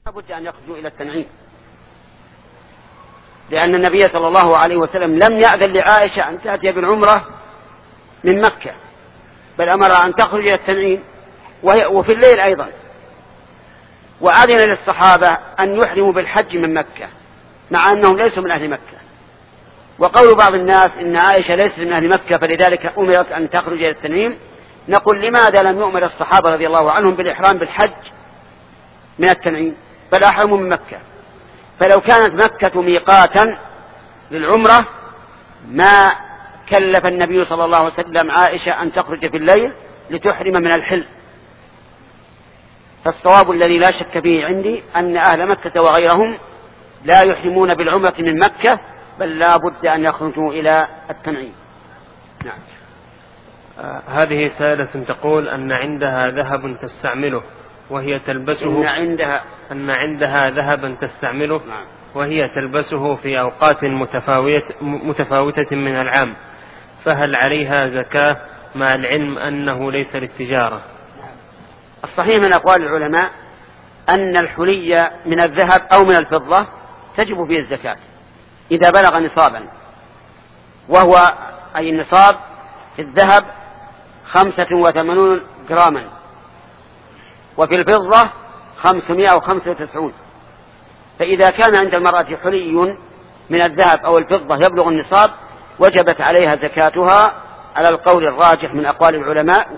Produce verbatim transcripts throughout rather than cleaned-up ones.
لابد أن يخرجوا إلى التنعيم، لأن النبي صلى الله عليه وسلم لم يأذن لعائشة أن تأتي بالعمرة من مكة، بل أمر أن تخرج إلى التنعيم وفي الليل أيضا، وأذن للصحابة أن يحرموا بالحج من مكة مع أنهم ليسوا من أهل مكة. وقول بعض الناس إن عائشة ليست من أهل مكة فلذلك أمرت أن تخرج إلى التنعيم، نقول لماذا لم يؤمر الصحابة رضي الله عنهم بالإحرام بالحج من التنعيم بل أحرموا من مكة؟ فلو كانت مكة ميقاتا للعمرة ما كلف النبي صلى الله عليه وسلم عائشة أن تخرج في الليل لتحرم من الحل. فالصواب الذي لا شك فيه عندي أن أهل مكة وغيرهم لا يحرمون بالعمرة من مكة، بل لا بد أن يخرجوا إلى التنعيم. نعم. آه هذه سائلة تقول أن عندها ذهب تستعمله وهي تلبسه إن عندها أن عندها ذهبا تستعمله وهي تلبسه في أوقات متفاوتة من العام، فهل عليها زكاة مع العلم أنه ليس للتجارة؟ الصحيح من أقوال العلماء أن الحلي من الذهب أو من الفضة تجب فيه الزكاة إذا بلغ نصابا، وهو أي النصاب في الذهب خمسة وثمانون جراما، وفي الفضة خمسمائة وخمسة وتسعون. فإذا كان عند المرأة حلي من الذهب أو الفضة يبلغ النصاب وجبت عليها زكاتها على القول الراجح من أقوال العلماء،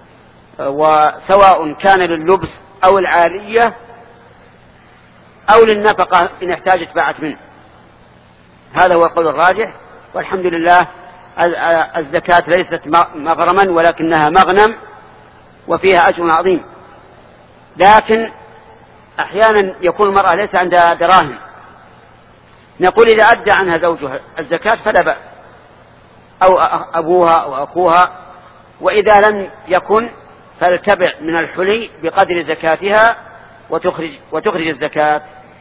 وسواء كان لللبس أو العارية أو للنفقة إن احتاجت باعت منه. هذا هو القول الراجح، والحمد لله الزكاة ليست مغرما ولكنها مغنم وفيها أجر عظيم. لكن أحيانا يكون المرأة ليس عندها دراهم، نقول إذا أدى عنها زوجها الزكاة فلا بأس، أو أبوها أو أخوها، وإذا لم يكن فلتبع من الحلي بقدر زكاتها وتخرج, وتخرج الزكاة.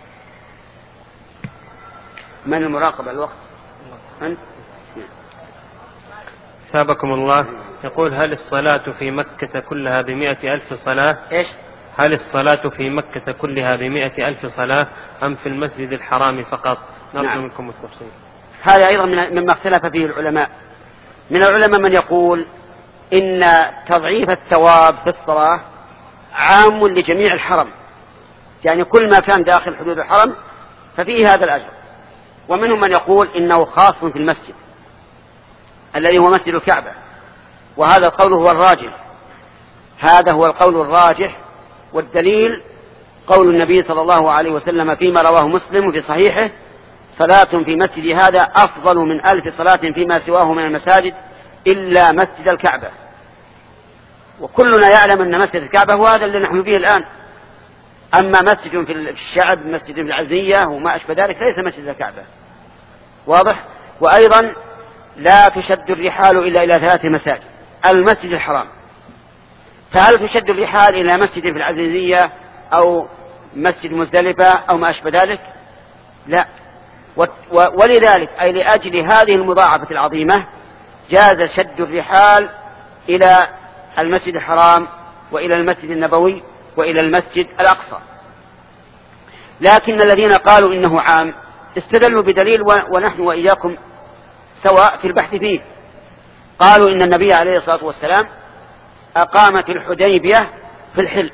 من المراقبة الوقت أنت؟ ثابكم الله. يقول هل الصلاة في مكة كلها بمئة ألف صلاة؟ إيش؟ هل الصلاة في مكة كلها بمئة ألف صلاة أم في المسجد الحرام فقط؟ نرجو نعم. منكم التفصيل. هذا أيضا مما اختلف فيه العلماء. من العلماء من يقول إن تضعيف الثواب في الصلاة عام لجميع الحرم، يعني كل ما كان داخل حدود الحرم ففيه هذا الأجر. ومنهم من يقول إنه خاص في المسجد الذي هو مسجد الكعبة، وهذا القول هو الراجح. هذا هو القول الراجح، والدليل قول النبي صلى الله عليه وسلم فيما رواه مسلم في صحيحه: صلاة في مسجد هذا أفضل من ألف صلاة فيما سواه من المساجد إلا مسجد الكعبة. وكلنا يعلم أن مسجد الكعبة هو هذا اللي نحن فيه الآن. أما مسجد في الشعب، مسجد في العزية وما أشبه ذلك، ليس مسجد الكعبة. واضح؟ وأيضا لا تشد الرحال إلا إلى ثلاث مساجد: المسجد الحرام. فهل تشد الرحال إلى مسجد في العزيزية أو مسجد مزدلفة أو ما أشبه ذلك؟ لا. ولذلك أي لأجل هذه المضاعفة العظيمة جاز شد الرحال إلى المسجد الحرام وإلى المسجد النبوي وإلى المسجد الأقصى. لكن الذين قالوا إنه عام استدلوا بدليل ونحن وإياكم سواء في البحث فيه. قالوا إن النبي عليه الصلاة والسلام أقام في الحديبية في الحل،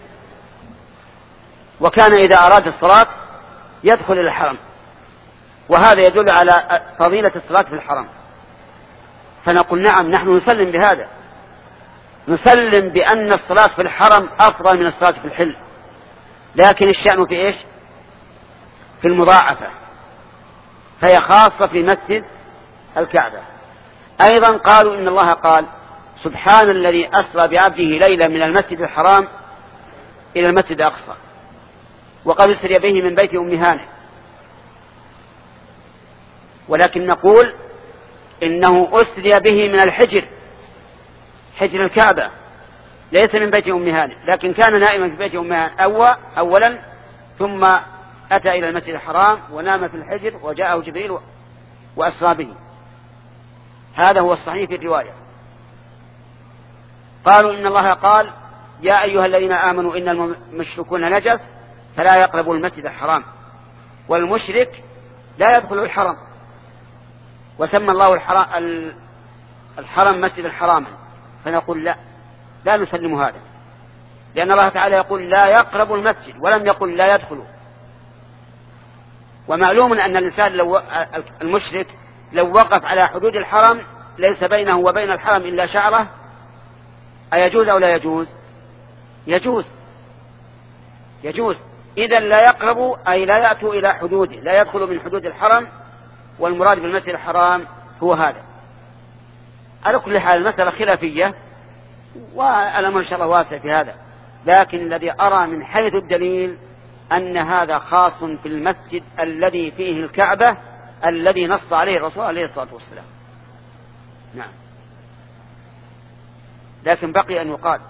وكان إذا أراد الصلاة يدخل إلى الحرم، وهذا يدل على فضيلة الصلاة في الحرم. فنقول نعم، نحن نسلم بهذا، نسلم بأن الصلاة في الحرم أفضل من الصلاة في الحل، لكن الشأن في إيش؟ في المضاعفة، فهي خاصة في مسجد الكعبة. أيضا قالوا إن الله قال: سبحان الذي أسرى بعبده ليلا من المسجد الحرام إلى المسجد الأقصى، وقد أسري به من بيت أم هانئ. ولكن نقول إنه أسري به من الحجر، حجر الكعبة، ليس من بيت أم هانئ، لكن كان نائما في بيت أم هانئ أولا، ثم أتى إلى المسجد الحرام ونام في الحجر وجاءه جبريل وأسرى به. هذا هو الصحيح في الرواية. قالوا إن الله قال: يا أيها الذين آمنوا إن المشركون نجس فلا يقرب المسجد الحرام، والمشرك لا يدخل الحرم، وسمى الله الحرم, الحرم مسجد الحرام، فنقول لا لا نسلم هذا، لأن الله تعالى يقول لا يقرب المسجد ولم يقل لا يدخل. ومعلوم أن الإنسان لو المشرك لو وقف على حدود الحرم ليس بينه وبين الحرم إلا شعرة، أيجوز أو لا يجوز؟ يجوز يجوز إذن لا يقربوا أي لا يأتوا إلى حدوده، لا يدخلوا من حدود الحرم، والمراد بالمسجد الحرام هو هذا. على كل حال المسألة خلافية، والأمر إن شاء الله واسع في هذا، لكن الذي أرى من حيث الدليل أن هذا خاص في المسجد الذي فيه الكعبة الذي نص عليه الرسول عليه الصلاة والسلام. نعم. لكن بقي أن يقال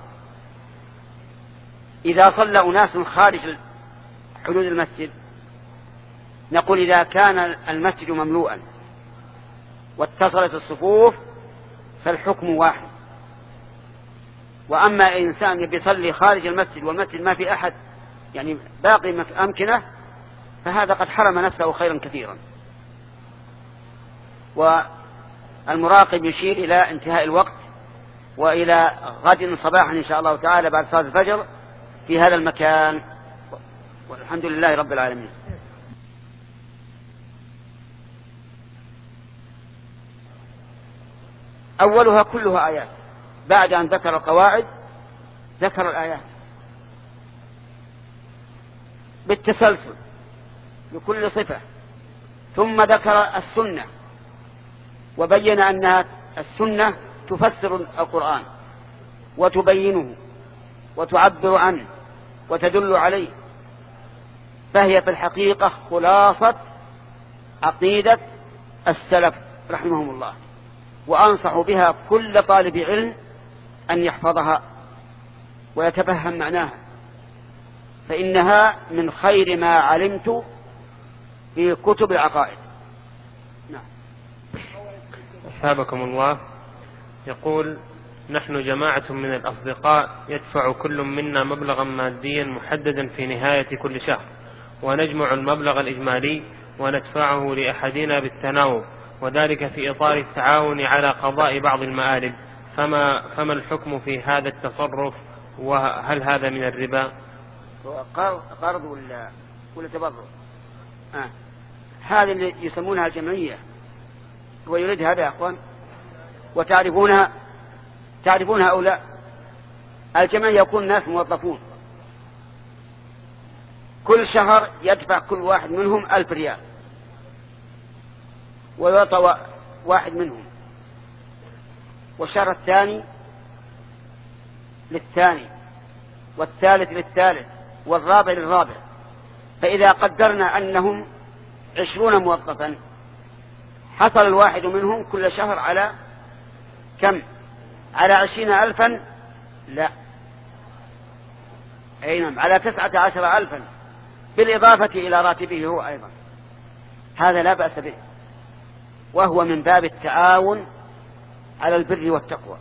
إذا صلى أناس خارج حدود المسجد، نقول إذا كان المسجد مملوءا واتصلت الصفوف فالحكم واحد. وأما إنسان يصلي خارج المسجد والمسجد ما في أحد، يعني باقي أمكنة، فهذا قد حرم نفسه خيرا كثيرا. والمراقب يشير إلى انتهاء الوقت، وإلى غد صباحا إن شاء الله تعالى بعد صلاة الفجر في هذا المكان، والحمد لله رب العالمين. أولها كلها آيات، بعد أن ذكر القواعد ذكر الآيات بالتسلسل لكل صفة، ثم ذكر السنة وبين أن السنة تفسر القرآن وتبينه وتعبر عنه وتدل عليه، فهي في الحقيقة خلاصة عقيدة السلف رحمهم الله، وأنصح بها كل طالب علم أن يحفظها ويتفهم معناها، فإنها من خير ما علمت في كتب العقائد. نعم. أثابكم الله. يقول: نحن جماعة من الأصدقاء يدفع كل منا مبلغا ماديا محددا في نهاية كل شهر، ونجمع المبلغ الإجمالي وندفعه لأحدنا بالتناوب، وذلك في إطار التعاون على قضاء بعض المآلب، فما, فما الحكم في هذا التصرف، وهل هذا من الربا؟ قرض ولا ولا تبرع؟ آه. هذه اللي يسمونها الجمعية، هو يريد هذا يا أخوان، وتعرفونها تعرفونها أو لا؟ الجمعية يكون ناس موظفون، كل شهر يدفع كل واحد منهم ألف ريال، ويعطى واحد منهم، والشهر الثاني للثاني، والثالث للثالث، والرابع للرابع. فإذا قدرنا أنهم عشرون موظفا، حصل الواحد منهم كل شهر على كم؟ على عشرين ألفا؟ لا، أي نعم، على تسعة عشر ألفا، بالإضافة إلى راتبه هو أيضا. هذا لا بأس به، وهو من باب التعاون على البر والتقوى،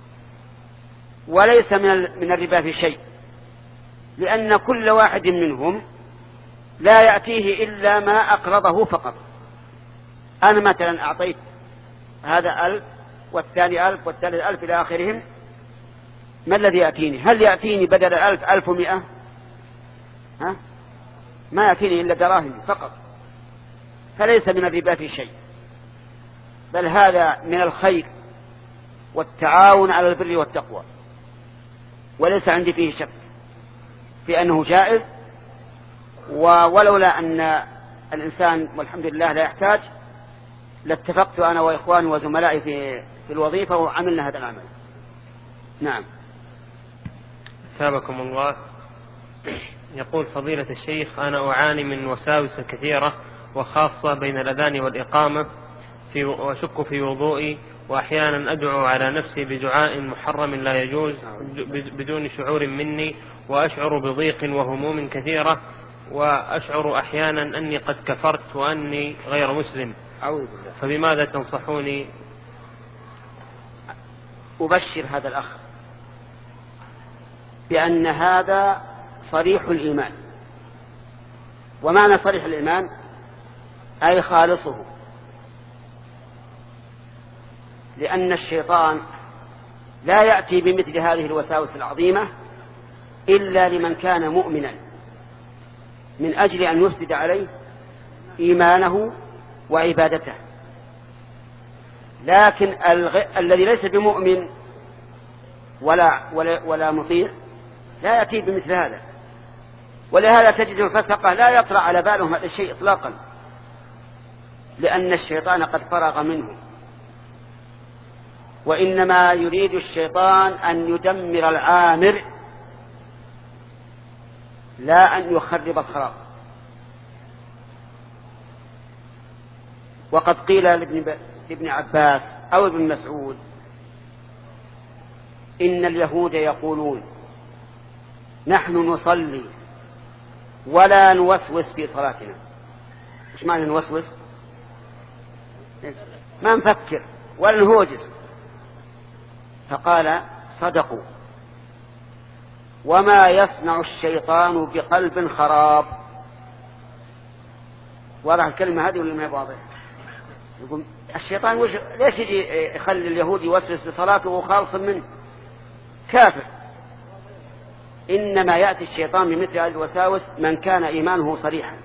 وليس من الربا في شيء، لأن كل واحد منهم لا يأتيه إلا ما أقرضه فقط. أنا مثلا أعطيت هذا ألف والثاني ألف والثالث ألف إلى آخرهم، ما الذي يأتيني؟ هل يأتيني بدل ألف ألف ومئة؟ ها؟ ما يأتيني إلا دراهم فقط، فليس من الربا في شيء، بل هذا من الخير والتعاون على البر والتقوى، وليس عندي فيه شك في أنه جائز. ولولا أن الإنسان والحمد لله لا يحتاج لاتفقت أنا وإخواني وزملائي في في الوظيفة وعملنا هذا العمل. نعم. أثابكم الله. يقول فضيلة الشيخ: أنا أعاني من وساوس كثيرة، وخاصة بين الأذان والإقامة، في وشك في وضوئي، وأحيانا أدعو على نفسي بدعاء محرم لا يجوز بدون شعور مني، وأشعر بضيق وهموم كثيرة، وأشعر أحيانا أني قد كفرت وأني غير مسلم، فبماذا تنصحوني؟ أبشر هذا الأخ بأن هذا صريح الإيمان، ومعنى صريح الإيمان أي خالصه، لأن الشيطان لا يأتي بمثل هذه الوساوس العظيمة إلا لمن كان مؤمنا من أجل أن يفسد عليه إيمانه وعبادته. لكن الغ... الذي ليس بمؤمن ولا, ولا, ولا مطيع لا يأتي بمثل هذا، ولهذا تجد الفسقة لا يطرأ على بالهم هذا الشيء إطلاقا، لأن الشيطان قد فرغ منه. وإنما يريد الشيطان أن يدمر العامر لا أن يخرب الخراب. وقد قيل لابن عباس أو ابن مسعود إن اليهود يقولون نحن نصلي ولا نوسوس في صلاتنا. إيش معنى نوسوس؟ ما نفكر ولا نهوجس. فقال صدقوا، وما يصنع الشيطان بقلب خراب. واضح الكلمة هذه ولا ما هي واضح؟ يقول الشيطان وش ليش يجي يخلي اليهود يوسوس بصلاته وخالص منه كافر؟ إنما يأتي الشيطان بمثل هذه الوساوس من كان إيمانه صريحا.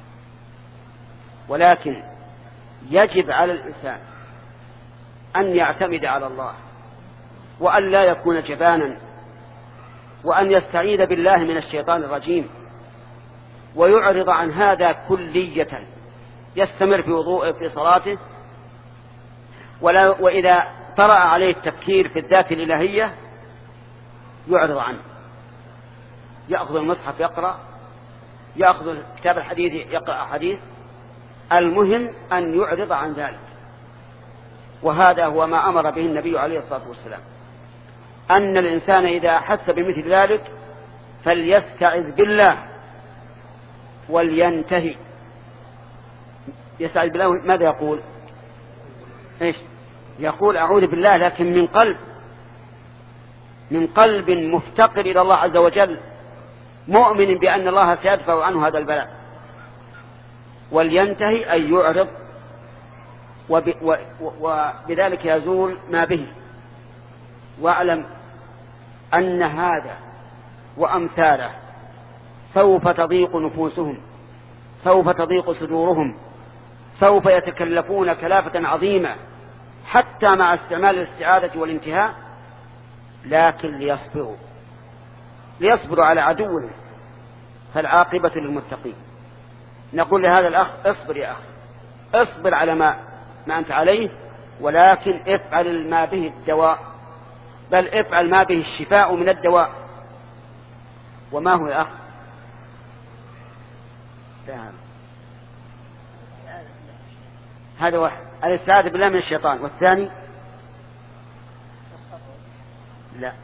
ولكن يجب على الإنسان أن يعتمد على الله، وأن لا يكون جبانا، وأن يستعيذ بالله من الشيطان الرجيم، ويعرض عن هذا كلية، يستمر في وضوءه في صلاته، ولا وإذا طرأ عليه التفكير في الذات الإلهية يعرض عنه، يأخذ المصحف يقرأ، يأخذ كتاب الحديث يقرأ حديث، المهم أن يعرض عن ذلك. وهذا هو ما أمر به النبي عليه الصلاة والسلام، أن الإنسان إذا أحس بمثل ذلك فليستعذ بالله ولينتهي. يستعذ بالله ماذا يقول؟ إيش يقول؟ أعوذ بالله، لكن من قلب من قلب مفتقر إلى الله عز وجل، مؤمن بأن الله سيدفع عنه هذا البلاء. ولينتهي أي يعرض، وب... و... وبذلك يزول ما به. واعلم أن هذا وأمثاله سوف تضيق نفوسهم، سوف تضيق صدورهم، سوف يتكلفون كلافة عظيمة حتى مع استعمال الاستعاذة والانتهاء، لكن ليصبروا ليصبروا على عدوهم، فالعاقبة للمتقين. نقول لهذا الأخ اصبر يا أخ، اصبر على ما, ما أنت عليه، ولكن افعل ما به الدواء، بل افعل ما به الشفاء من الدواء. وما هو يا أخ؟ هذا واحد، الاستعاذة بالله من الشيطان. والثاني لا،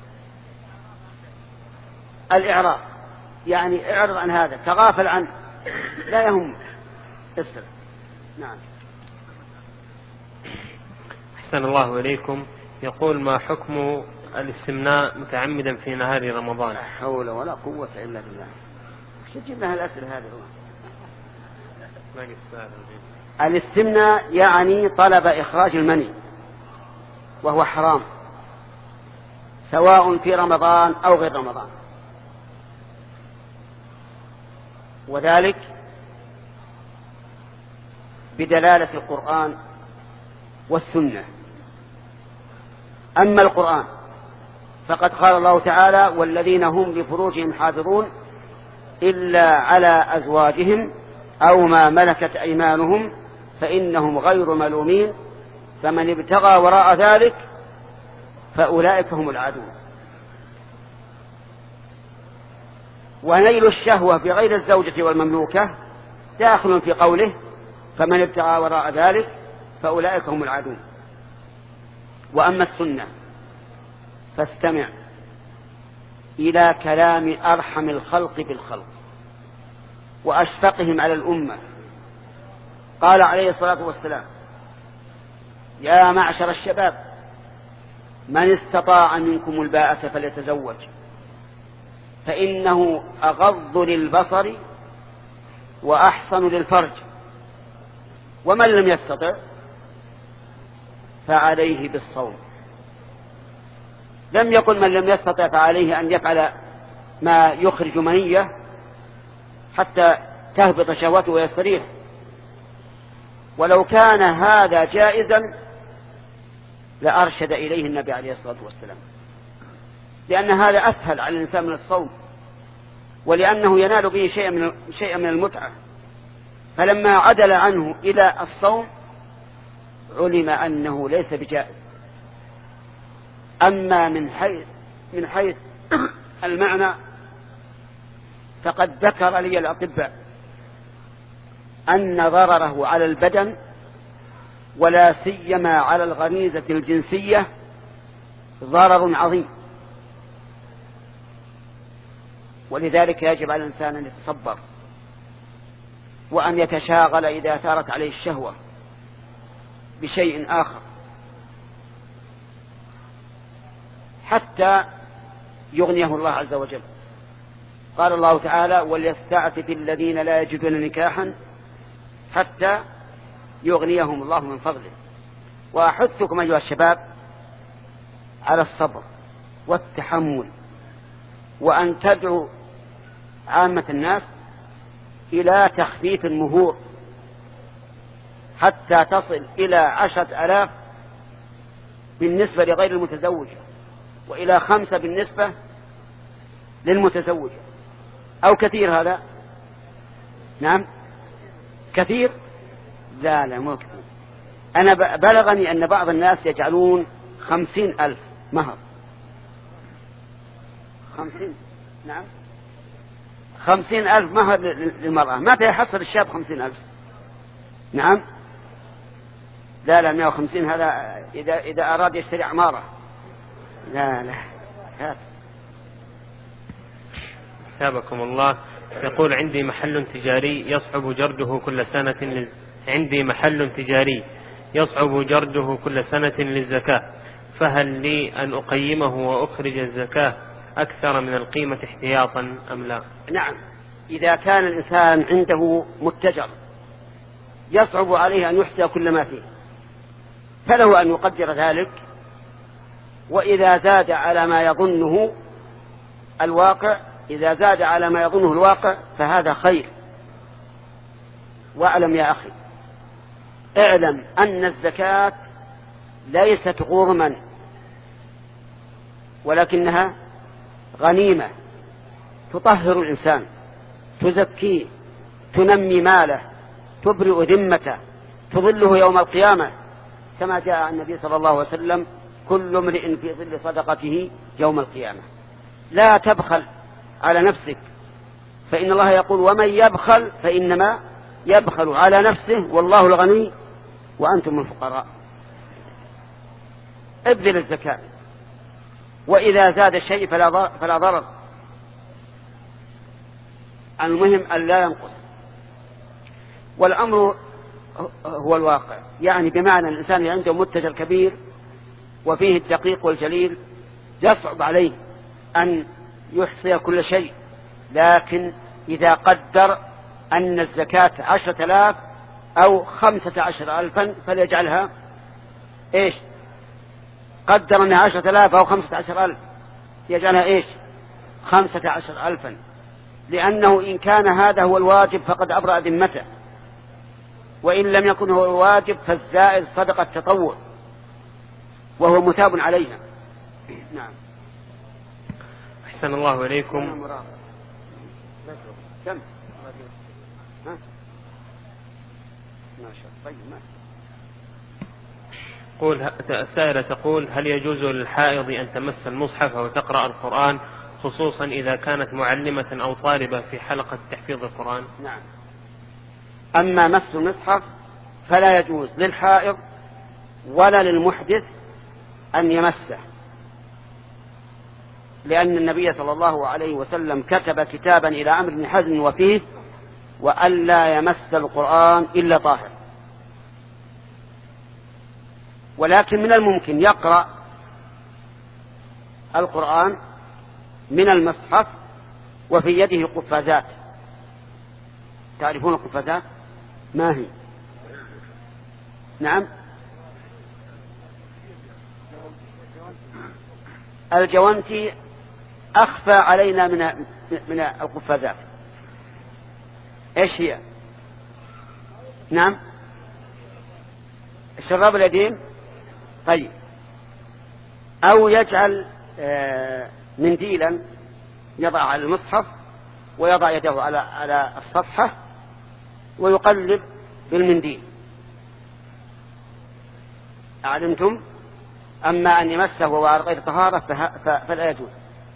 الإعراض، يعني اعرض عن هذا، تغافل عنه، لا يهم، استر. نعم. أحسن الله إليكم. يقول ما حكم الاستمناء متعمدا في نهار رمضان؟ لا حول ولا قوة إلا بالله. شو تجيب لها الأسئلة هذه؟ الاستمناء يعني طلب إخراج المني، وهو حرام سواء في رمضان أو غير رمضان، وذلك بدلالة القرآن والسنة. أما القرآن فقد قال الله تعالى والذين هم لفروجهم حافظون إلا على أزواجهم أو ما ملكت أيمانهم فإنهم غير ملومين فمن ابتغى وراء ذلك فأولئك هم العادون. ونيل الشهوة بغير الزوجة والمملوكة داخل في قوله فمن ابتغى وراء ذلك فأولئك هم العادون. وأما السنة فاستمع إلى كلام أرحم الخلق بالخلق وأشفقهم على الأمة. قال عليه الصلاة والسلام يا معشر الشباب من استطاع منكم الباءة فليتزوج فإنه أغض للبصر وأحصن للفرج. ومن لم يستطع فعليه بالصوم. لم يقل من لم يستطع فعليه أن يفعل ما يخرج منية حتى تهبط شهوته ويستريح. ولو كان هذا جائزا لأرشد إليه النبي عليه الصلاة والسلام، لأن هذا أسهل على الإنسان من الصوم، ولأنه ينال به شيئا من شيئا من المتعة. فلما عدل عنه إلى الصوم علم أنه ليس بجائز. أما من حيث من حيث المعنى فقد ذكر لي الأطباء أن ضرره على البدن ولا سيما على الغريزة الجنسية ضرر عظيم، ولذلك يجب على الإنسان أن يتصبر وأن يتشاغل إذا ثارت عليه الشهوة بشيء آخر حتى يغنيه الله عز وجل. قال الله تعالى: وليستعفف الذين لا يجدون نكاحا حتى يغنيهم الله من فضله. وأحثكم أيها الشباب على الصبر والتحمل، وأن تدعو عامة الناس إلى تخفيف المهور حتى تصل إلى عشرة آلاف بالنسبة لغير المتزوجة، وإلى خمسة بالنسبة للمتزوجة. أو كثير هذا؟ نعم كثير؟ لا لا مو كثير. أنا بلغني أن بعض الناس يجعلون خمسين ألف مهر. خمسين نعم خمسين ألف مهر للمرأة. متى يحصل الشاب خمسين ألف؟ نعم لا لا مئة وخمسين هذا إذا, إذا أراد يشتري عمارة. لا لا هات. حسابكم الله. يقول: عندي محل تجاري يصعب جرده كل سنة لز... عندي محل تجاري يصعب جرده كل سنة للزكاة، فهل لي أن أقيمه وأخرج الزكاة أكثر من القيمة احتياطا أم لا؟ نعم، إذا كان الإنسان عنده متجر يصعب عليه أن يحصي كل ما فيه فله أن يقدر ذلك، وإذا زاد على ما يظنه الواقع إذا زاد على ما يظنه الواقع فهذا خير. واعلم يا أخي، اعلم أن الزكاة ليست غرما ولكنها غنيمة تطهر الإنسان، تزكيه، تنمي ماله، تبرئ ذمته، تظله يوم القيامة، كما جاء عن النبي صلى الله عليه وسلم: كل امرئ في ظل صدقته يوم القيامة. لا تبخل على نفسك، فإن الله يقول: ومن يبخل فإنما يبخل على نفسه والله الغني وأنتم الفقراء. ابذل الزكاة، وإذا زاد الشيء فلا ضرر، المهم أن لا ينقص. والأمر هو الواقع، يعني بمعنى الإنسان عنده متجر كبير وفيه الدقيق والجليل يصعب عليه أن يحصي كل شيء، لكن إذا قدر أن الزكاة عشرة آلاف أو خمسة عشر ألفا فليجعلها إيش؟ قدر أنها عشرة آلاف أو خمسة عشر ألف يجعلها إيش؟ خمسة عشر ألفا، لأنه إن كان هذا هو الواجب فقد أبرأ ذمته، وإن لم يكن هو الواجب فالزائد صدقة تطوع وهو متاب عليها. نعم. أحسن الله إليكم. كم؟ ها؟ ما شاء طيب ما قول السائلة تقول: هل يجوز للحائض أن تمس المصحف وتقرأ القرآن، خصوصا إذا كانت معلمة أو طالبة في حلقة تحفيظ القرآن؟ نعم. أما مس المصحف فلا يجوز للحائض ولا للمحدث أن يمسه، لأن النبي صلى الله عليه وسلم كتب كتابا إلى عمرو بن حزم وفيه: وألا يمس القرآن إلا طاهر. ولكن من الممكن يقرأ القرآن من المصحف وفي يده قفازات، تعرفون القفازات؟ ما هي؟ نعم، الجوانتي أخفى علينا من من القفازات. إيش هي؟ نعم، الشراب القديم. طيب، أو يجعل منديلا يضع على المصحف ويضع يده على على الصفحة ويقلب بالمنديل، أعلمتم؟ أما أن يمسه وهو على غير طهارة فلا يجوز.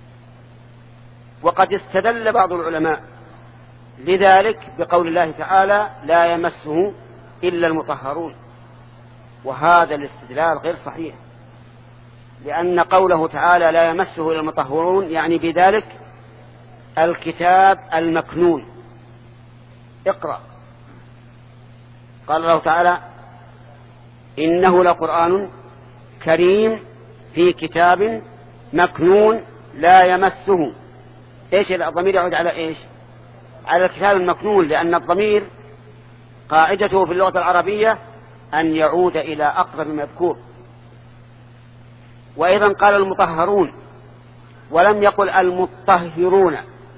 وقد استدل بعض العلماء لذلك بقول الله تعالى لا يمسه إلا المطهرون، وهذا الاستدلال غير صحيح، لأن قوله تعالى لا يمسه إلا المطهرون يعني بذلك الكتاب المكنون. اقرأ، قال الله تعالى إنه لقرآن كريم في كتاب مكنون لا يمسه. إيش الضمير يعود على إيش؟ على الكتاب المكنون، لأن الضمير قاعدته في اللغة العربية أن يعود إلى أقرب مذكور. وأيضا قال المطهرون ولم يقل المطهرون،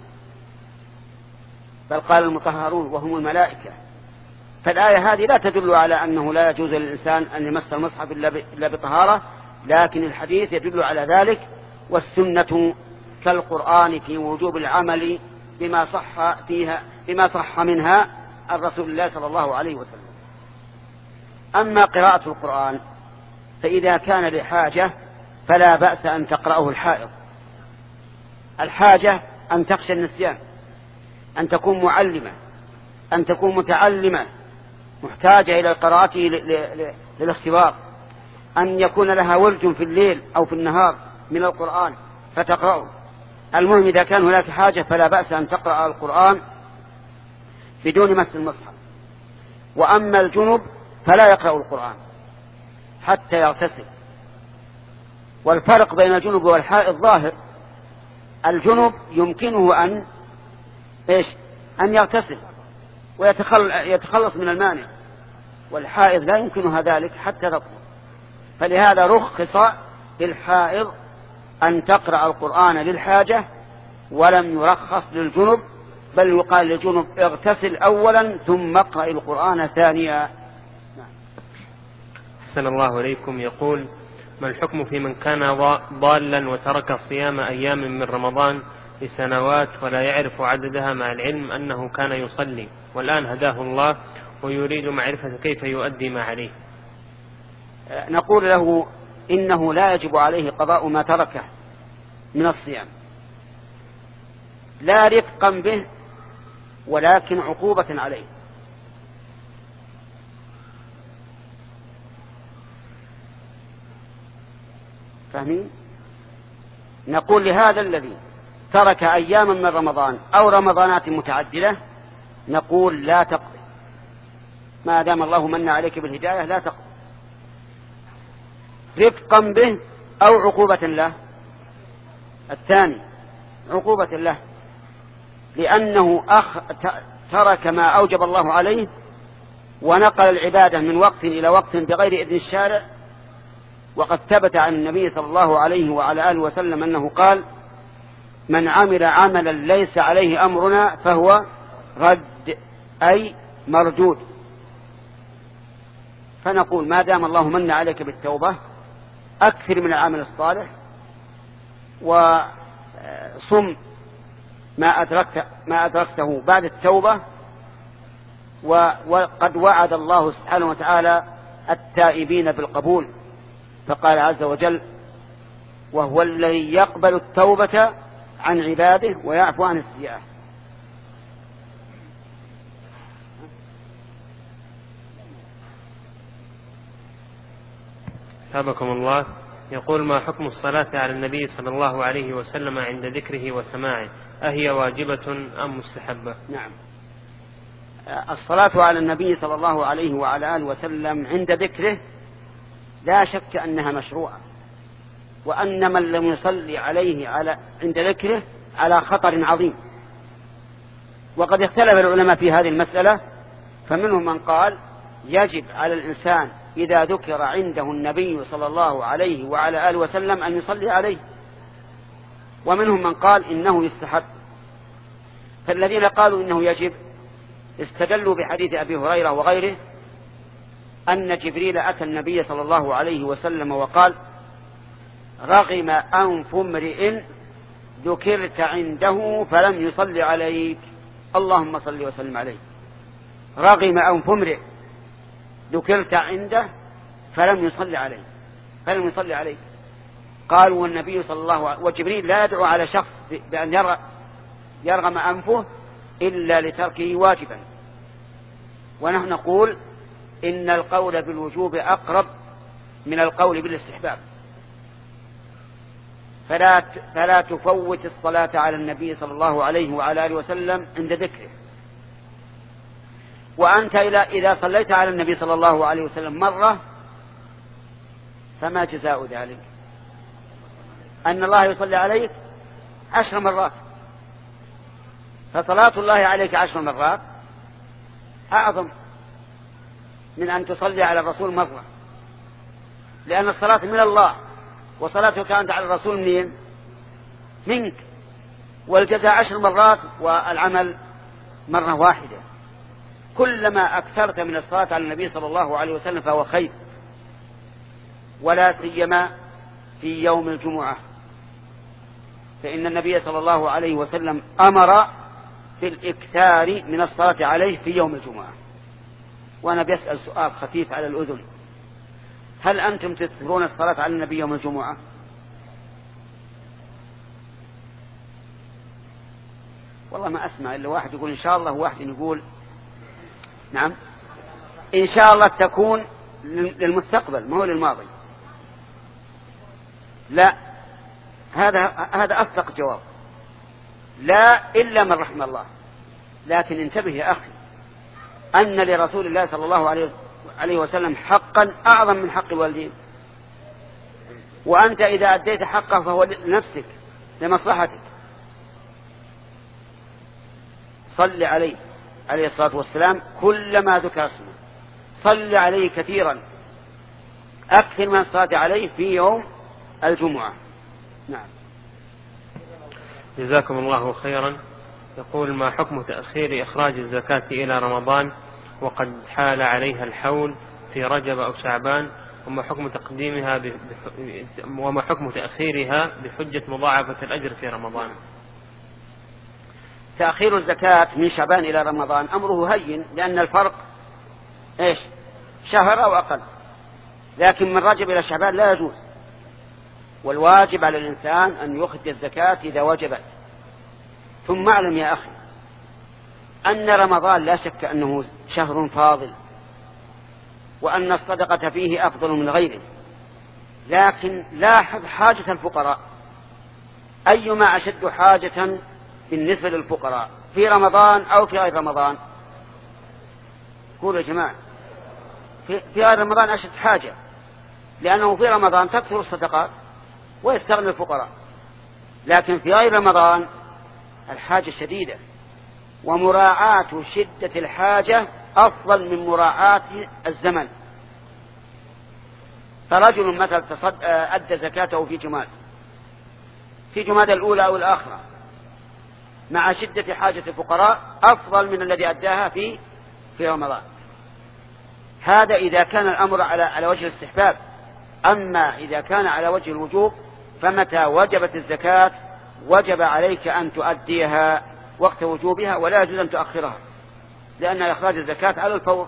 بل قال المطهرون وهم الملائكة. فالآية هذه لا تدل على أنه لا يجوز للإنسان أن يمس المصحف إلا بطهارة، لكن الحديث يدل على ذلك، والسنة كالقرآن في وجوب العمل بما صح فيها بما صح منها عن رسول الله صلى الله عليه وسلم. أما قراءة القرآن فإذا كان لحاجة فلا بأس أن تقرأه الحائض. الحاجة أن تخشى النسيان، أن تكون معلمة، أن تكون متعلمة محتاجة إلى قراءته للاختبار، أن يكون لها ولج في الليل أو في النهار من القرآن فتقرأه. المهم إذا كان هناك حاجة فلا بأس أن تقرأ القرآن بدون مس المصحف. وأما الجنب فلا يقرأ القرآن حتى يغتسل. والفرق بين الجنب والحائض ظاهر. الجنب يمكنه أن إيش؟ أن يغتسل ويتخلص من المانع، والحائض لا يمكنها ذلك حتى تطهر. فلهذا رخص للحائض أن تقرأ القرآن للحاجة، ولم يرخص للجنب، بل يقال للجنب اغتسل أولا ثم اقرأ القرآن ثانيا. أحسن الله إليكم. يقول: ما الحكم في من كان ضالا وترك صيام أيام من رمضان لسنوات ولا يعرف عددها، مع العلم أنه كان يصلي والآن هداه الله ويريد معرفة كيف يؤدي ما عليه؟ نقول له إنه لا يجب عليه قضاء ما تركه من الصيام، لا رفقا به ولكن عقوبة عليه. فاهمين؟ نقول لهذا الذي ترك أياما من رمضان أو رمضانات متعددة نقول لا تقضي، ما دام الله من عليك بالهداية لا تقضي، رفقا به أو عقوبة له. الثاني عقوبة له، لأنه أخ ترك ما أوجب الله عليه ونقل العبادة من وقت إلى وقت بغير إذن الشارع. وقد ثبت عن النبي صلى الله عليه وعلى آله وسلم أنه قال: من عمل عملا ليس عليه أمرنا فهو رد، أي مردود. فنقول ما دام الله من عليك بالتوبة أكثر من العمل الصالح، وصم ما أدركت ما أدركته بعد التوبة. وقد وعد الله سبحانه وتعالى التائبين بالقبول، فقال عز وجل: وهو الذي يقبل التوبة عن عباده ويعفو عن السيئات. ثابكم الله. يقول: ما حكم الصلاة على النبي صلى الله عليه وسلم عند ذكره وسماعه؟ أهي واجبة أم مستحبة؟ نعم، الصلاة على النبي صلى الله عليه وعلى آله وسلم عند ذكره لا شك أنها مشروعة، وأن من لم يصلي عليه على عند ذكره على خطر عظيم. وقد اختلف العلماء في هذه المسألة، فمنهم من قال يجب على الإنسان إذا ذكر عنده النبي صلى الله عليه وعلى آله وسلم أن يصلي عليه، ومنهم من قال إنه يستحب. فالذين قالوا إنه يجب استدلوا بحديث أبي هريرة وغيره أن جبريل أتى النبي صلى الله عليه وسلم وقال: رغم أنف امرئ ذكرت عنده فلم يصلي عليك، اللهم صل وسلم عليه. رغم أنف امرئ ذكرت عنده فلم يصلي عليه فلم يصلي عليه قالوا والنبي صلى الله عليه وجبريل لا يدعو على شخص بأن يرغم أنفه إلا لتركه واجبا. ونحن نقول إن القول بالوجوب أقرب من القول بالاستحباب، فلا فلا تفوت الصلاة على النبي صلى الله عليه وعلى آله وسلم عند ذكره. وأنت إذا صليت على النبي صلى الله عليه وسلم مرة فما جزاء ذلك؟ أن الله يصلي عليك عشر مرات، فصلاة الله عليك عشر مرات أعظم من أن تصلي على الرسول مرة، لأن الصلاة من الله وصلاتك أنت على الرسول منين؟ منك، والجزاء عشر مرات والعمل مرة واحدة. كلما أكثرت من الصلاة على النبي صلى الله عليه وسلم فهو خير، ولا سيما في يوم الجمعة، فإن النبي صلى الله عليه وسلم أمر في الإكثار من الصلاة عليه في يوم الجمعة. وأنا بيسأل سؤال خفيف على الأذن: هل أنتم تكثرون الصلاة على النبي يوم الجمعة؟ والله ما أسمع إلا واحد يقول إن شاء الله، وواحد يقول نعم إن شاء الله تكون للمستقبل ما هو للماضي. لا، هذا هذا أصدق جواب، لا إلا من رحم الله. لكن انتبه يا أخي أن لرسول الله صلى الله عليه وسلم حقا أعظم من حق الوالدين، وأنت إذا أديت حقه فهو لنفسك لمصلحتك. صل عليه عليه الصلاة والسلام كلما ذكر اسمه، صل عليه كثيرا، أكثر من الصلاة عليه في يوم الجمعة. نعم. جزاكم الله خيرا. يقول: ما حكم تأخير إخراج الزكاة إلى رمضان وقد حال عليها الحول في رجب أو شعبان، وما حكم تقديمها بح... وما حكم تأخيرها بحجة مضاعفة الأجر في رمضان؟ تأخير الزكاة من شعبان إلى رمضان أمره هين، لأن الفرق إيش؟ شهر أو أقل، لكن من رجب إلى شعبان لا يجوز. والواجب على الإنسان أن يخرج الزكاة إذا وجبت. ثم اعلم يا أخي أن رمضان لا شك أنه شهر فاضل، وأن الصدقة فيه أفضل من غيره، لكن لاحظ حاجة الفقراء، أيما أشد حاجة بالنسبة للفقراء في رمضان أو في غير رمضان؟ قولوا يا جماعة، في غير رمضان أشد حاجة، لأنه في رمضان تكثر الصدقات ويستغني الفقراء، لكن في غير رمضان الحاجة شديدة، ومراعاة شدة الحاجة أفضل من مراعاة الزمن. فرجل مثلا أدى زكاته في جماد في جماد الأولى أو الآخرة مع شدة حاجة الفقراء أفضل من الذي أداها في في رمضان. هذا إذا كان الأمر على على وجه الاستحباب. أما إذا كان على وجه الوجوب فمتى وجبت الزكاة وجب عليك أن تؤديها وقت وجوبها، ولا يجوز أن تؤخرها، لأن إخراج الزكاة على الفور.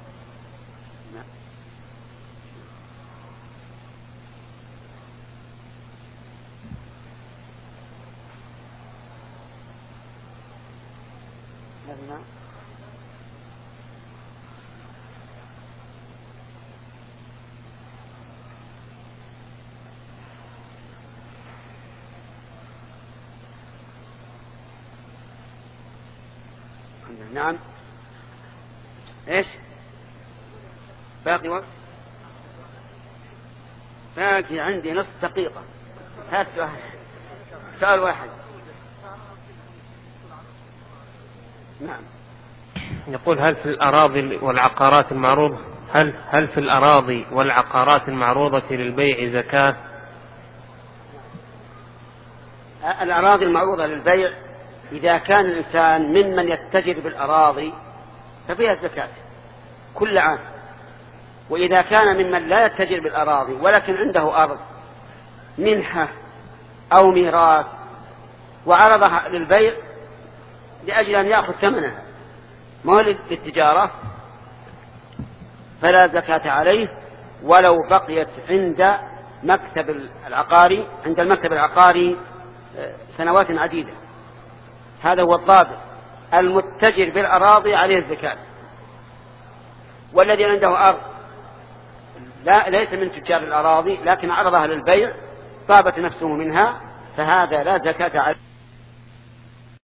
نعم. ايش باقي وقت؟ باقي عندي نصف دقيقة. هات سؤال واحد. نعم. يقول هل في الأراضي والعقارات المعروضة هل هل في الأراضي والعقارات المعروضة للبيع زكاة؟ الأراضي المعروضة للبيع إذا كان الإنسان ممن يتجر بالأراضي ففيها الزكاة كل عام، وإذا كان ممن لا يتجر بالأراضي ولكن عنده أرض منحة أو ميراث وعرضها للبيع لأجل أن يأخذ ثمنها ما هو للتجارة فلا زكاة عليه ولو بقيت عند مكتب العقاري عند المكتب العقاري سنوات عديدة. هذا هو الضابط. المتجر بالأراضي عليه الزكاة، والذي عنده أرض لا ليس من تجار الأراضي لكن عرضها للبيع طابت نفسه منها فهذا لا زكاة عليه.